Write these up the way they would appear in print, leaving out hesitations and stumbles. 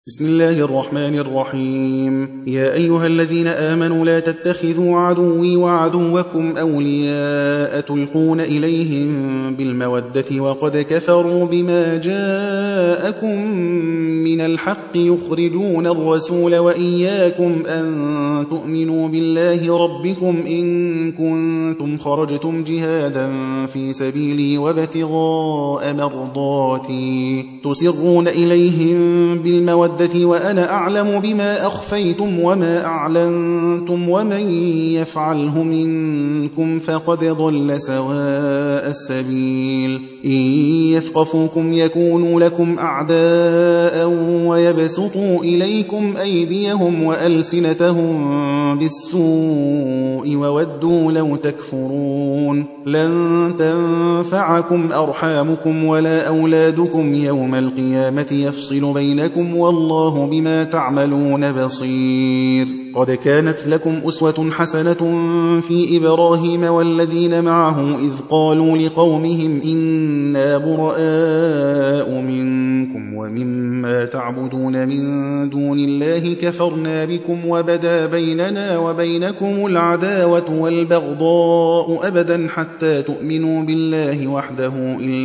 بسم الله الرحمن الرحيم. يا أيها الذين آمنوا لا تتخذوا عدوي وعدوكم أولياء تلقون إليهم بالمودة وقد كفروا بما جاءكم من الحق يخرجون الرسول وإياكم أن تؤمنوا بالله ربكم إن كنتم خرجتم جهادا في سبيلي وابتغاء مرضاتي تسرون إليهم بالمودة وأنا أعلم بما أخفيتم وما أعلنتم ومن يفعله منكم فقد ضل سواء السبيل. إن يثقفوكم يكونوا لكم أعداء ويبسطوا إليكم أيديهم وألسنتهم بالسوء وودوا لو تكفرون. لن تنفعكم أرحامكم ولا أولادكم يوم القيامة يفصل بينكم والله بما تعملون بصير. قد كانت لكم أسوة حسنة في إبراهيم والذين معه إذ قالوا لقومهم إنا براء منكم ومما تعبدون من دون الله كفرنا بكم وبدا بيننا وبينكم العداوة والبغضاء أبدا حتى تؤمنوا بالله وحده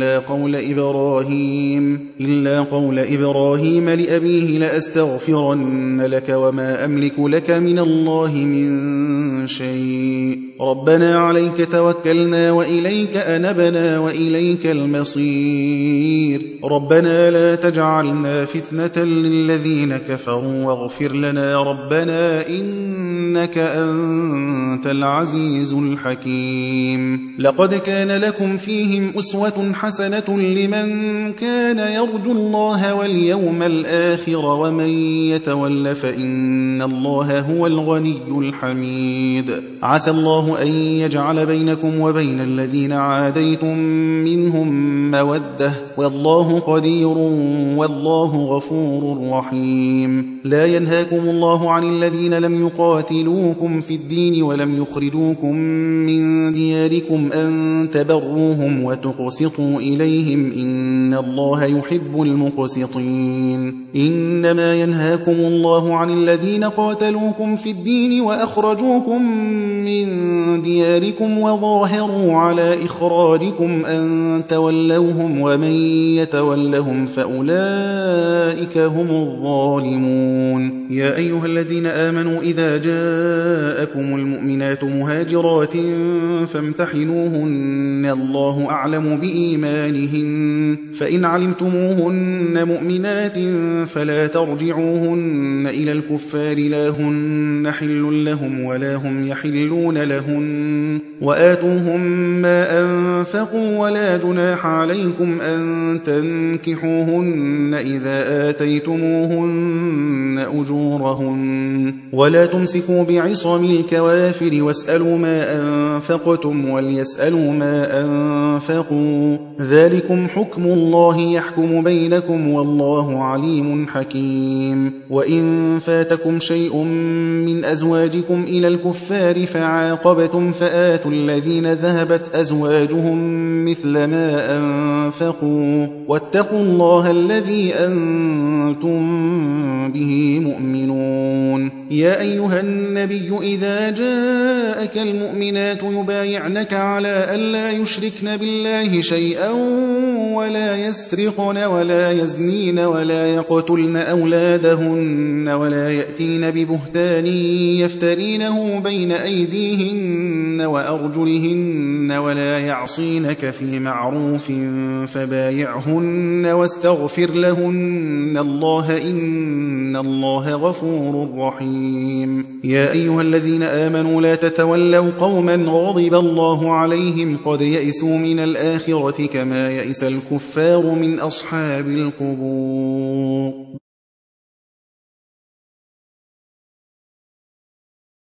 إلا قول إبراهيم لأبيه لأستغفرن لك وما أملك لك من الله من شيء. ربنا عليك توكلنا وإليك أنبنا وإليك المصير. ربنا لا تجعلنا فتنة للذين كفروا واغفر لنا ربنا إنك أنت العزيز الحكيم. لقد كان لكم فيهم أسوة حسنة لمن كان يرجو الله واليوم الآخر ومن يتول فإن الله هو الغني الحميد. عسى الله أن يجعل بينكم وبين الذين عاديتم منهم مودة والله قدير والله غفور رحيم. لا ينهاكم الله عن الذين لم يقاتلوكم في الدين ولم يخرجوكم من دياركم أن تبروهم وتقسطوا إليهم إن الله يحب المقسطين. إنما ينهاكم الله عن الذين قاتلوكم في الدين وأخرجوكم من دياركم وظاهروا على إخراجكم أن تولوهم ومن يتولهم فأولئك هم الظالمون. يا أيها الذين آمنوا إذا جاءكم المؤمنات مهاجرات فامتحنوهن الله أعلم بإيمانهن فإن علمتموهن مؤمنات فلا ترجعوهن إلى الكفار لا هن حل لهم ولا هم يحلون لهن وآتوهم ما أنفقوا ولا جناح عليكم أن تنكحوهن إذا آتيتموهن أجورهن ولا تمسكوا بعصم الكوافر واسألوا ما أنفقتم وليسألوا ما أنفقوا ذلكم حكم الله يحكم بينكم والله عليم حكيم. وإن فاتكم شيء من أزواجكم إلى الكفار فعاقبتم فآتوا الذين ذهبت أزواجهم مثل ما أنفقوا واتقوا الله الذي أنتم به مؤمنون. يا أيها النبي إذا جاءك المؤمنات يبايعنك على ألا يشركن بالله شيئا ولا يسرقن ولا يزنين ولا يقتلن أولادهن ولا يأتين ببهتان يفترينه بين أيديهن وأرجلهن ولا يعصينك في معروف فبايعهن واستغفر لهن الله إن الله غفور رحيم. يا أيها الذين آمنوا لا تتولوا قوما غضب الله عليهم قد يئسوا من الآخرة كما يئس الكفار من أصحاب القبور.